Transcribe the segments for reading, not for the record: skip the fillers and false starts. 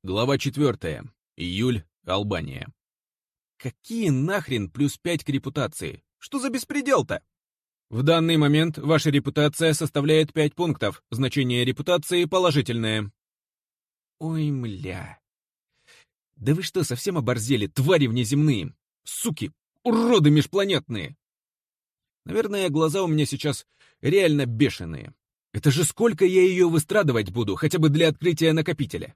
Глава 4. Июль. Албания. Какие нахрен +5 к репутации? Что за беспредел-то? В данный момент ваша репутация составляет 5 пунктов. Значение репутации положительное. Ой, мля. Да вы что, совсем оборзели, твари внеземные? Суки, уроды межпланетные! Наверное, глаза у меня сейчас реально бешеные. Это же сколько я ее выстрадывать буду, хотя бы для открытия накопителя.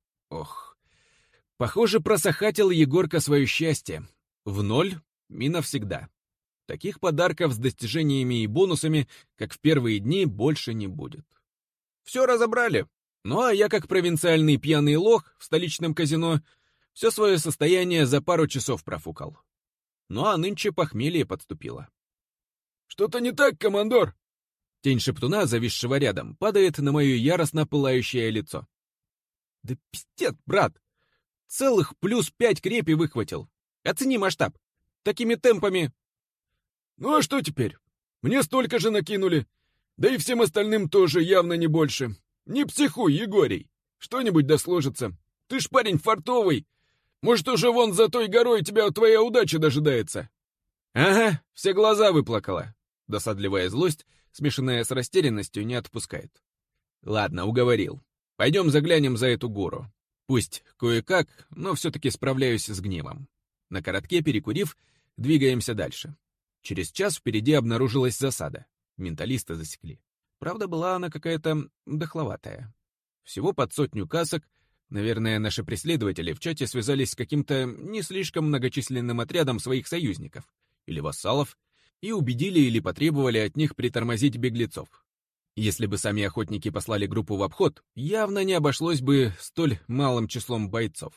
Ох, похоже, просохатил Егорка свое счастье. В ноль и навсегда. Таких подарков с достижениями и бонусами, как в первые дни, больше не будет. Все разобрали. Ну а я, как провинциальный пьяный лох в столичном казино, все свое состояние за пару часов профукал. Ну а нынче похмелье подступило. «Что-то не так, командор?» Тень шептуна, зависшего рядом, падает на мое яростно пылающее лицо. «Да пиздец, брат! Целых +5 крепи выхватил. Оцени масштаб. Такими темпами...» «Ну а что теперь? Мне столько же накинули. Да и всем остальным тоже явно не больше. Не психуй, Егорий. Что-нибудь да сложится. Ты ж парень фартовый. Может, уже вон за той горой тебя твоя удача дожидается?» «Ага, все глаза выплакала». Досадливая злость, смешанная с растерянностью, не отпускает. «Ладно, уговорил. Пойдем заглянем за эту гору. Пусть кое-как, но все-таки справляюсь с гневом». На коротке перекурив, двигаемся дальше. Через час впереди обнаружилась засада. Менталисты засекли. Правда, была она какая-то дохловатая. Всего под 100 касок. Наверное, наши преследователи в чате связались с каким-то не слишком многочисленным отрядом своих союзников или вассалов и убедили или потребовали от них притормозить беглецов. Если бы сами охотники послали группу в обход, явно не обошлось бы столь малым числом бойцов.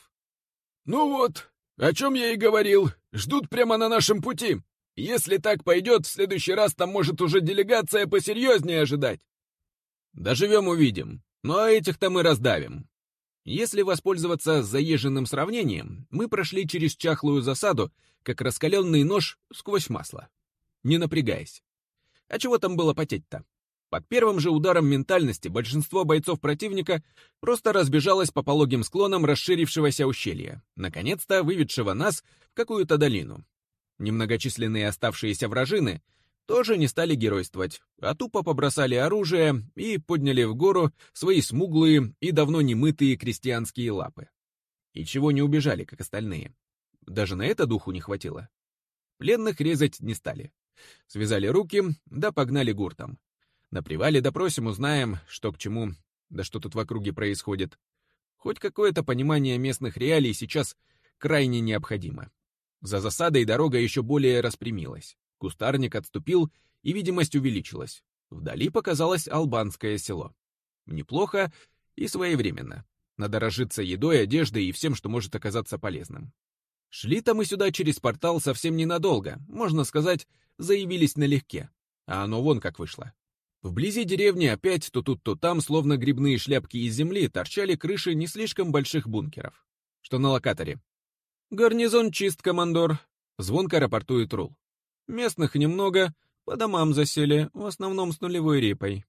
«Ну вот, о чем я и говорил, ждут прямо на нашем пути. Если так пойдет, в следующий раз там может уже делегация посерьезнее ожидать». «Доживем — увидим, ну а этих-то мы раздавим». Если воспользоваться заезженным сравнением, мы прошли через чахлую засаду, как раскаленный нож сквозь масло, не напрягаясь. А чего там было потеть-то? Под первым же ударом ментальности большинство бойцов противника просто разбежалось по пологим склонам расширившегося ущелья, наконец-то выведшего нас в какую-то долину. Немногочисленные оставшиеся вражины тоже не стали геройствовать, а тупо побросали оружие и подняли в гору свои смуглые и давно немытые крестьянские лапы. И чего не убежали, как остальные. Даже на это духу не хватило. Пленных резать не стали. Связали руки, да погнали гуртом. На привале допросим, узнаем, что к чему, да что тут в округе происходит. Хоть какое-то понимание местных реалий сейчас крайне необходимо. За засадой дорога еще более распрямилась. Кустарник отступил, и видимость увеличилась. Вдали показалось албанское село. Неплохо и своевременно. Надо разжиться едой, одеждой и всем, что может оказаться полезным. Шли-то мы сюда через портал совсем ненадолго, можно сказать, заявились налегке. А оно вон как вышло. Вблизи деревни опять то тут, то там, словно грибные шляпки из земли, торчали крыши не слишком больших бункеров. Что на локаторе? «Гарнизон чист, командор», — звонко рапортует Рул. «Местных немного, по домам засели, в основном с нулевой репой».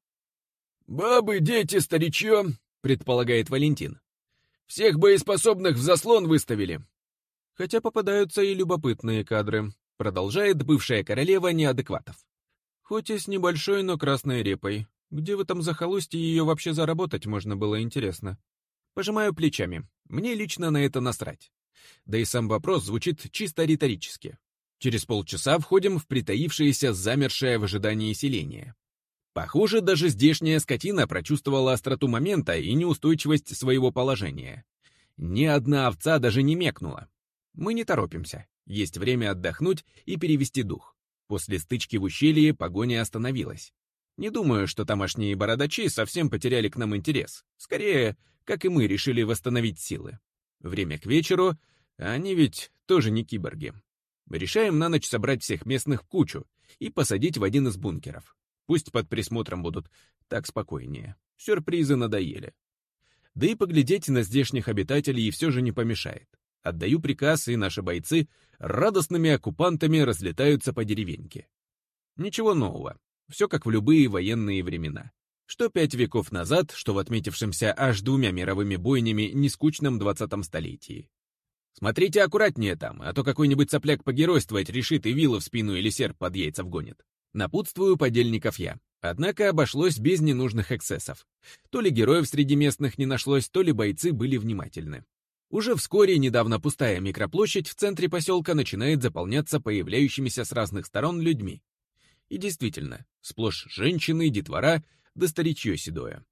«Бабы, дети, старичье», — предполагает Валентин. «Всех боеспособных в заслон выставили». «Хотя попадаются и любопытные кадры», — продолжает бывшая королева неадекватов. «Хоть и с небольшой, но красной репой. Где в этом захолустье ее вообще заработать можно было, интересно?» Пожимаю плечами. Мне лично на это насрать. Да и сам вопрос звучит чисто риторически. Через полчаса входим в притаившееся, замершее в ожидании селение. Похоже, даже здешняя скотина прочувствовала остроту момента и неустойчивость своего положения. Ни одна овца даже не мекнула. Мы не торопимся. Есть время отдохнуть и перевести дух. После стычки в ущелье погоня остановилась. Не думаю, что тамошние бородачи совсем потеряли к нам интерес. Скорее, как и мы, решили восстановить силы. Время к вечеру, а они ведь тоже не киборги. Решаем на ночь собрать всех местных в кучу и посадить в один из бункеров. Пусть под присмотром будут, так спокойнее. Сюрпризы надоели. Да и поглядеть на здешних обитателей все же не помешает. Отдаю приказ, и наши бойцы радостными оккупантами разлетаются по деревеньке. Ничего нового. Все как в любые военные времена. Что 5 веков назад, что в отметившемся аж 2 мировыми бойнями нескучном 20-м столетии. Смотрите аккуратнее там, а то какой-нибудь сопляк погеройствовать решит и вилы в спину или серп под яйца вгонит. Напутствую подельников я. Однако обошлось без ненужных эксцессов. То ли героев среди местных не нашлось, то ли бойцы были внимательны. Уже вскоре недавно пустая микроплощадь в центре поселка начинает заполняться появляющимися с разных сторон людьми. И действительно, сплошь женщины, детвора, да старичье седое.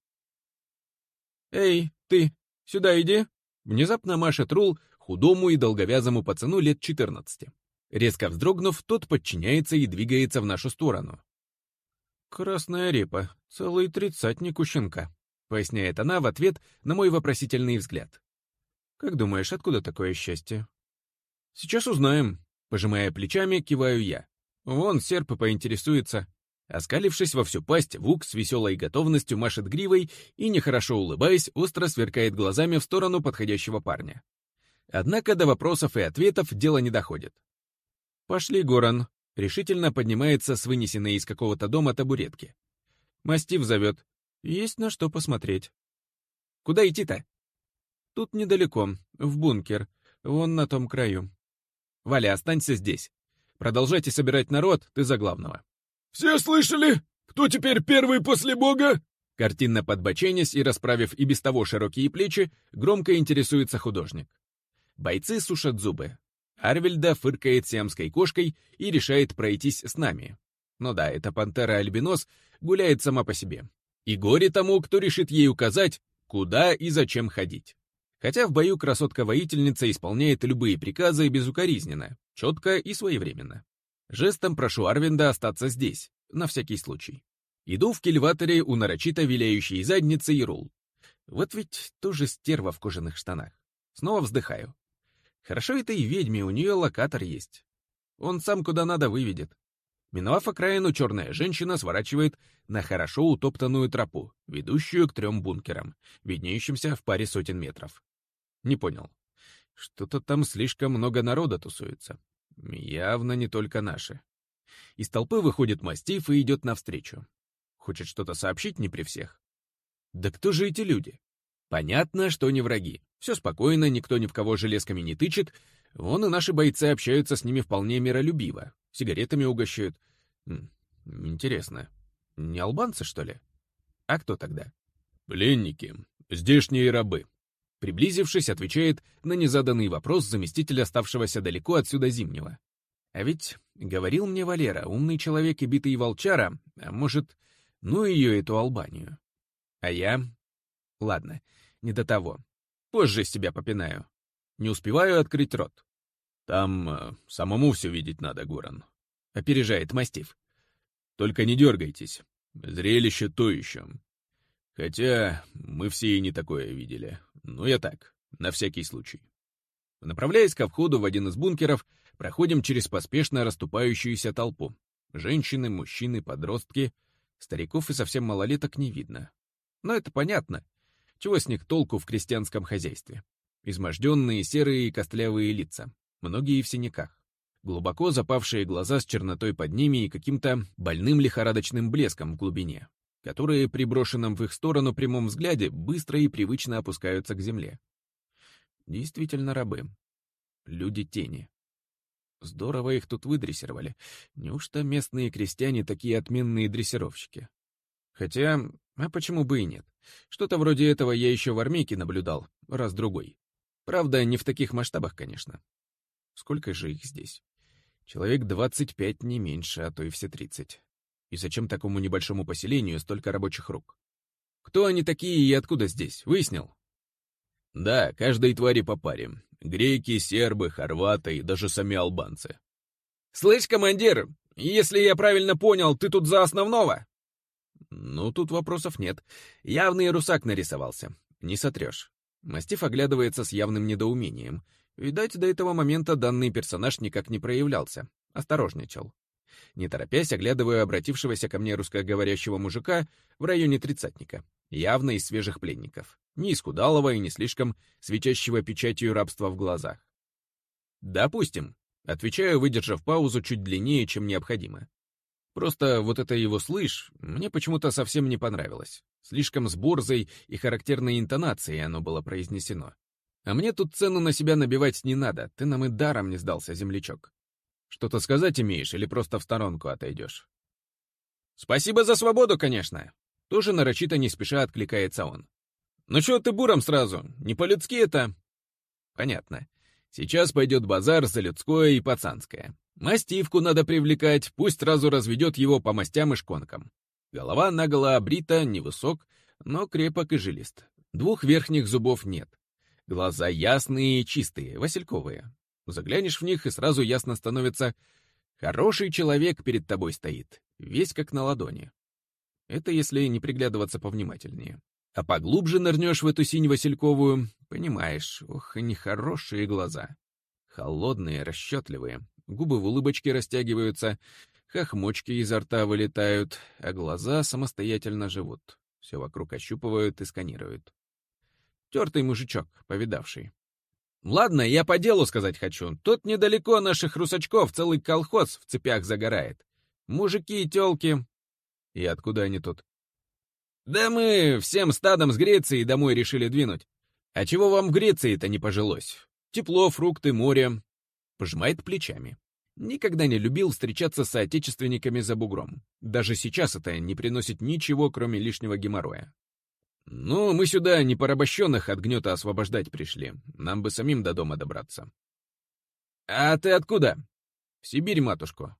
«Эй, ты, сюда иди!» Внезапно машет Рул худому и долговязому пацану лет 14. Резко вздрогнув, тот подчиняется и двигается в нашу сторону. «Красная репа, целый тридцатник у щенка», — поясняет она в ответ на мой вопросительный взгляд. «Как думаешь, откуда такое счастье?» «Сейчас узнаем», — пожимая плечами, киваю я. Вон серп и поинтересуется. Оскалившись во всю пасть, Вук с веселой готовностью машет гривой и, нехорошо улыбаясь, остро сверкает глазами в сторону подходящего парня. Однако до вопросов и ответов дело не доходит. «Пошли, Горан», — решительно поднимается с вынесенной из какого-то дома табуретки. Мастиф зовет. Есть на что посмотреть. «Куда идти-то?» «Тут недалеко, в бункер, вон на том краю». «Валя, останься здесь. Продолжайте собирать народ, ты за главного». «Все слышали? Кто теперь первый после Бога?» Картинно подбоченясь и расправив и без того широкие плечи, громко интересуется художник. Бойцы сушат зубы. Арвельда фыркает сиамской кошкой и решает пройтись с нами. Ну да, эта пантера-альбинос гуляет сама по себе. И горе тому, кто решит ей указать, куда и зачем ходить. Хотя в бою красотка-воительница исполняет любые приказы безукоризненно, четко и своевременно. Жестом прошу Арвинда остаться здесь, на всякий случай. Иду в кильваторе у нарочито виляющей задницы и Рул. Вот ведь тоже стерва в кожаных штанах. Снова вздыхаю. Хорошо этой ведьме, у нее локатор есть. Он сам куда надо выведет. Миновав окраину, черная женщина сворачивает на хорошо утоптанную тропу, ведущую к 3 бункерам, виднеющимся в паре сотен метров. Не понял. Что-то там слишком много народа тусуется. Явно не только наши. Из толпы выходит мастиф и идет навстречу. Хочет что-то сообщить не при всех. Да кто же эти люди? Понятно, что не враги. Все спокойно, никто ни в кого железками не тычет. Вон и наши бойцы общаются с ними вполне миролюбиво. Сигаретами угощают. Интересно, не албанцы, что ли? А кто тогда? «Пленники, здешние рабы». Приблизившись, отвечает на незаданный вопрос заместитель оставшегося далеко отсюда Зимнего. А ведь говорил мне Валера, умный человек и битый волчара, а может, ну ее эту Албанию. А я... Ладно, не до того. Позже себя попинаю. Не успеваю открыть рот. «Там самому все видеть надо, Горан», — опережает мастиф. «Только не дергайтесь. Зрелище то еще. Хотя мы все и не такое видели. Ну я так, на всякий случай». Направляясь ко входу в один из бункеров, проходим через поспешно расступающуюся толпу. Женщины, мужчины, подростки. Стариков и совсем малолеток не видно. Но это понятно. Чего с них толку в крестьянском хозяйстве? Изможденные серые и костлявые лица. Многие в синяках. Глубоко запавшие глаза с чернотой под ними и каким-то больным лихорадочным блеском в глубине, которые при брошенном в их сторону прямом взгляде быстро и привычно опускаются к земле. Действительно рабы. Люди тени. Здорово их тут выдрессировали. Неужто местные крестьяне такие отменные дрессировщики? Хотя, а почему бы и нет? Что-то вроде этого я еще в армейке наблюдал, раз-другой. Правда, не в таких масштабах, конечно. Сколько же их здесь? Человек 25, не меньше, а то и все 30. И зачем такому небольшому поселению столько рабочих рук? Кто они такие и откуда здесь? Выяснил? Да, каждой твари по паре. Греки, сербы, хорваты и даже сами албанцы. «Слышь, командир, если я правильно понял, ты тут за основного?» Ну, тут вопросов нет. Явный русак нарисовался. Не сотрешь. Мастиф оглядывается с явным недоумением. Видать, до этого момента данный персонаж никак не проявлялся. Осторожничал. Не торопясь, оглядываю обратившегося ко мне русскоговорящего мужика в районе тридцатника. Явно из свежих пленников. Не исхудалого и не слишком светящего печатью рабства в глазах. «Допустим», — отвечаю, выдержав паузу чуть длиннее, чем необходимо. Просто вот это его «слышь» мне почему-то совсем не понравилось. Слишком с борзой и характерной интонацией оно было произнесено. А мне тут цену на себя набивать не надо, ты нам и даром не сдался, землячок. Что-то сказать имеешь или просто в сторонку отойдешь? Спасибо за свободу, конечно. Тоже нарочито не спеша откликается он. Ну чё ты буром сразу? Не по-людски это? Понятно. Сейчас пойдет базар за людское и пацанское. Мастивку надо привлекать, пусть сразу разведет его по мастям и шконкам. Голова наголо обрита, невысок, но крепок и жилист. 2 верхних зубов нет. Глаза ясные и чистые, васильковые. Заглянешь в них, и сразу ясно становится: хороший человек перед тобой стоит, весь как на ладони. Это если не приглядываться повнимательнее. А поглубже нырнешь в эту синь васильковую, понимаешь, ох, и нехорошие глаза. Холодные, расчетливые, губы в улыбочке растягиваются, хохмочки изо рта вылетают, а глаза самостоятельно живут. Все вокруг ощупывают и сканируют. Тертый мужичок, повидавший. Ладно, я по делу сказать хочу. Тут недалеко наших русачков целый колхоз в цепях загорает. Мужики и тёлки. И откуда они тут? Да мы всем стадом с Греции домой решили двинуть. А чего вам в Греции-то не пожилось? Тепло, фрукты, море. Пожимает плечами. Никогда не любил встречаться с соотечественниками за бугром. Даже сейчас это не приносит ничего, кроме лишнего геморроя. Ну, мы сюда не порабощенных от гнета освобождать пришли. Нам бы самим до дома добраться. А ты откуда? В Сибирь, матушку.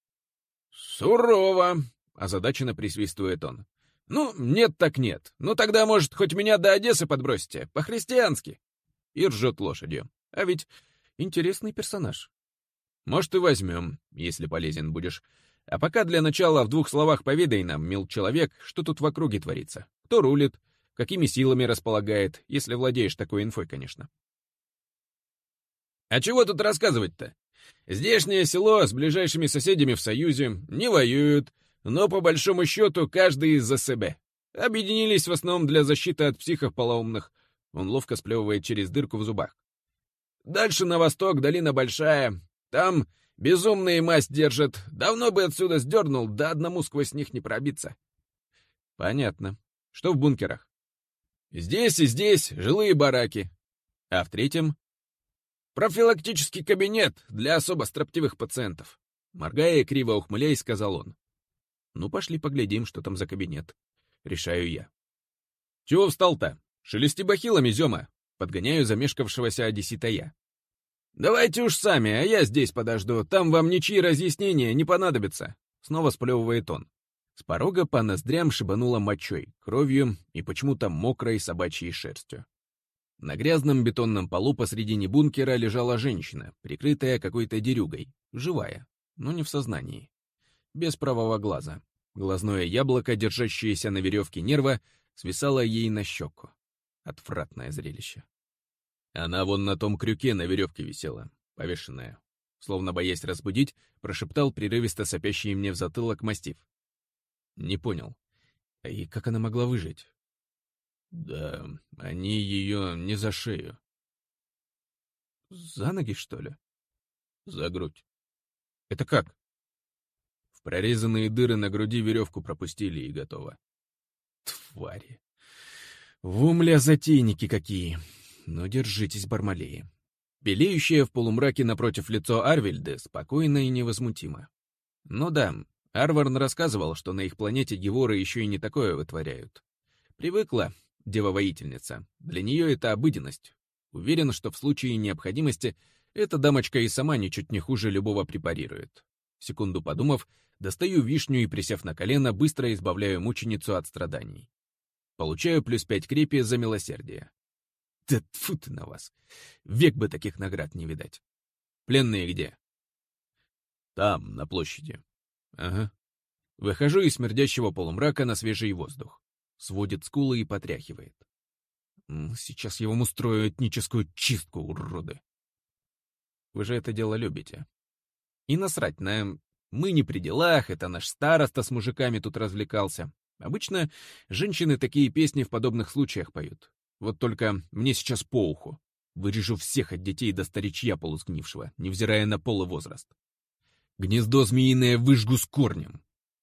Сурово, озадаченно присвистывает он. Ну, нет так нет. Ну тогда, может, хоть меня до Одессы подбросите, по-христиански. И ржет лошадью. А ведь интересный персонаж. Может, и возьмем, если полезен будешь. А пока для начала в 2 словах поведай нам, мил человек, что тут в округе творится. Кто рулит, какими силами располагает, если владеешь такой инфой, конечно. А чего тут рассказывать-то? Здешнее село с ближайшими соседями в союзе, не воюют, но по большому счету каждый из-за себя. Объединились в основном для защиты от психов полоумных. Он ловко сплевывает через дырку в зубах. Дальше на восток, долина большая. Там безумные масть держат. Давно бы отсюда сдернул, да одному сквозь них не пробиться. Понятно. Что в бункерах? Здесь и здесь жилые бараки. А в 3-м? Профилактический кабинет для особо строптивых пациентов. Моргая и криво ухмыляясь, сказал он. Ну, пошли поглядим, что там за кабинет. Решаю я. Чего встал-то? Шелести бахилами, Зёма. Подгоняю замешкавшегося одессита я. Давайте уж сами, а я здесь подожду. Там вам ничьи разъяснения не понадобятся. Снова сплевывает он. С порога по ноздрям шибануло мочой, кровью и почему-то мокрой собачьей шерстью. На грязном бетонном полу посредине бункера лежала женщина, прикрытая какой-то дерюгой, живая, но не в сознании. Без правого глаза. Глазное яблоко, держащееся на веревке нерва, свисало ей на щеку. Отвратное зрелище. Она вон на том крюке на веревке висела, повешенная. Словно боясь разбудить, прошептал прерывисто сопящий мне в затылок мастиф. Не понял. И как она могла выжить? Да, они ее не за шею. За ноги, что ли? За грудь. Это как? В прорезанные дыры на груди веревку пропустили и готово. Твари. Вумля затейники какие. Но держитесь, Бармалеи. Белеющее в полумраке напротив лицо Арвельды спокойно и невозмутимо. Ну да, Арварн рассказывал, что на их планете геворы еще и не такое вытворяют. Привыкла, дева-воительница. Для нее это обыденность. Уверен, что в случае необходимости эта дамочка и сама ничуть не хуже любого препарирует. Секунду подумав, достаю вишню и, присев на колено, быстро избавляю мученицу от страданий. Получаю +5 крепи за милосердие. Да тьфу ты на вас. Век бы таких наград не видать. Пленные где? Там, на площади. Ага. Выхожу из смердящего полумрака на свежий воздух. Сводит скулы и потряхивает. Сейчас я вам устрою этническую чистку, уроды. Вы же это дело любите. И насрать на... Мы не при делах, это наш староста с мужиками тут развлекался. Обычно женщины такие песни в подобных случаях поют. Вот только мне сейчас по уху. Вырежу всех от детей до старичья полусгнившего, невзирая на пол и возраст. Гнездо змеиное выжгу с корнем.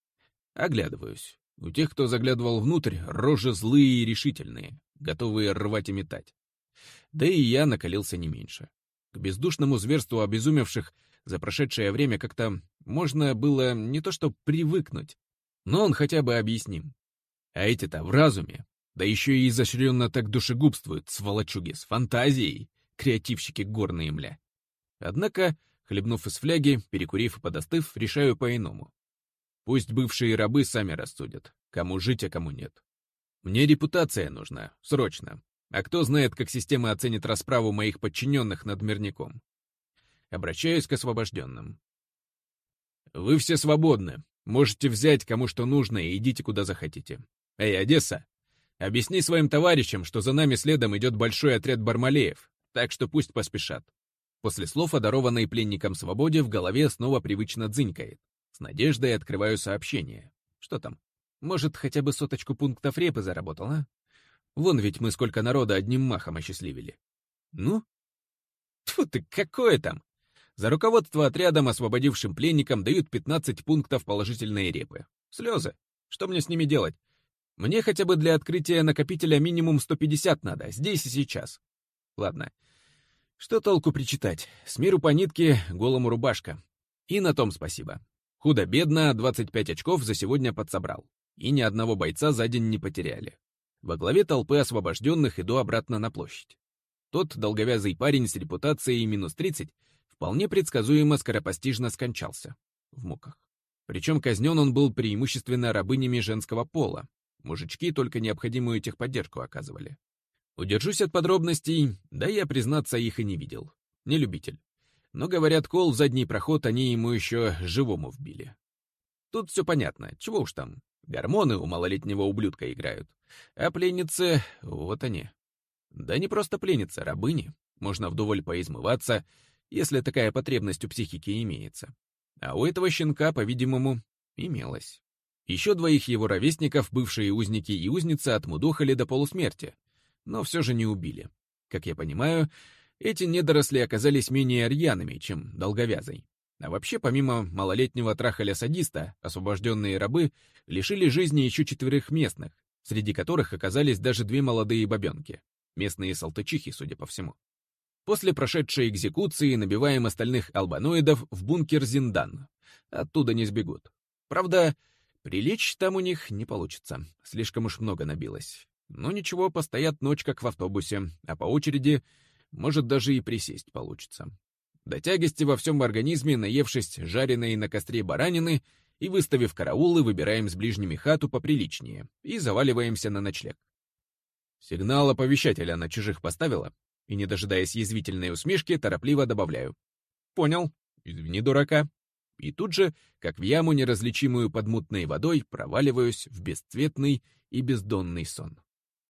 Оглядываюсь. У тех, кто заглядывал внутрь, рожи злые и решительные, готовые рвать и метать. Да и я накалился не меньше. К бездушному зверству обезумевших за прошедшее время как-то можно было не то что привыкнуть, но он хотя бы объясним. А эти-то в разуме, да еще и изощренно так душегубствуют, сволочуги, с фантазией, креативщики горные мля. Однако, хлебнув из фляги, перекурив и подостыв, решаю по-иному. Пусть бывшие рабы сами рассудят, кому жить, а кому нет. Мне репутация нужна, срочно. А кто знает, как система оценит расправу моих подчиненных над мирняком. Обращаюсь к освобожденным. Вы все свободны. Можете взять кому что нужно и идите куда захотите. Эй, Одесса, объясни своим товарищам, что за нами следом идет большой отряд бармалеев, так что пусть поспешат. После слов о дарованной пленникам свободе в голове снова привычно дзынькает. С надеждой открываю сообщение. Что там? Может, хотя бы 100 пунктов репы заработал, а? Вон ведь мы сколько народа одним махом осчастливили. Ну? Тьфу ты, какое там? За руководство отрядом, освободившим пленникам, дают 15 пунктов положительной репы. Слезы. Что мне с ними делать? Мне хотя бы для открытия накопителя минимум 150 надо, здесь и сейчас. Ладно. Что толку причитать? С миру по нитке, голому рубашка. И на том спасибо. Худо-бедно 25 очков за сегодня подсобрал. И ни одного бойца за день не потеряли. Во главе толпы освобожденных иду обратно на площадь. Тот долговязый парень с репутацией минус 30 вполне предсказуемо скоропостижно скончался. В муках. Причем казнен он был преимущественно рабынями женского пола. Мужички только необходимую техподдержку оказывали. Удержусь от подробностей, да я, признаться, их и не видел. Не любитель. Но, говорят, кол в задний проход они ему еще живому вбили. Тут все понятно, чего уж там. Гормоны у малолетнего ублюдка играют. А пленницы, вот они. Да не просто пленницы, рабыни. Можно вдоволь поизмываться, если такая потребность у психики имеется. А у этого щенка, по-видимому, имелась. Еще двоих его ровесников, бывшие узники и узницы, отмудохали до полусмерти, но все же не убили. Как я понимаю, эти недоросли оказались менее рьяными, чем долговязый. А вообще, помимо малолетнего трахаля-садиста, освобожденные рабы лишили жизни еще 4 местных, среди которых оказались даже 2 молодые бабенки. Местные салтычихи, судя по всему. После прошедшей экзекуции набиваем остальных албаноидов в бункер Зиндан. Оттуда не сбегут. Правда, прилечь там у них не получится. Слишком уж много набилось. Но ничего, постоят ночь как в автобусе, а по очереди, может, даже и присесть получится. До тягости во всем организме, наевшись жареной на костре баранины и выставив караулы, выбираем с ближними хату поприличнее и заваливаемся на ночлег. Сигнал оповещателя на чужих поставила, и, не дожидаясь язвительной усмешки, торопливо добавляю. Понял, извини, дурака. И тут же, как в яму, неразличимую под мутной водой, проваливаюсь в бесцветный и бездонный сон.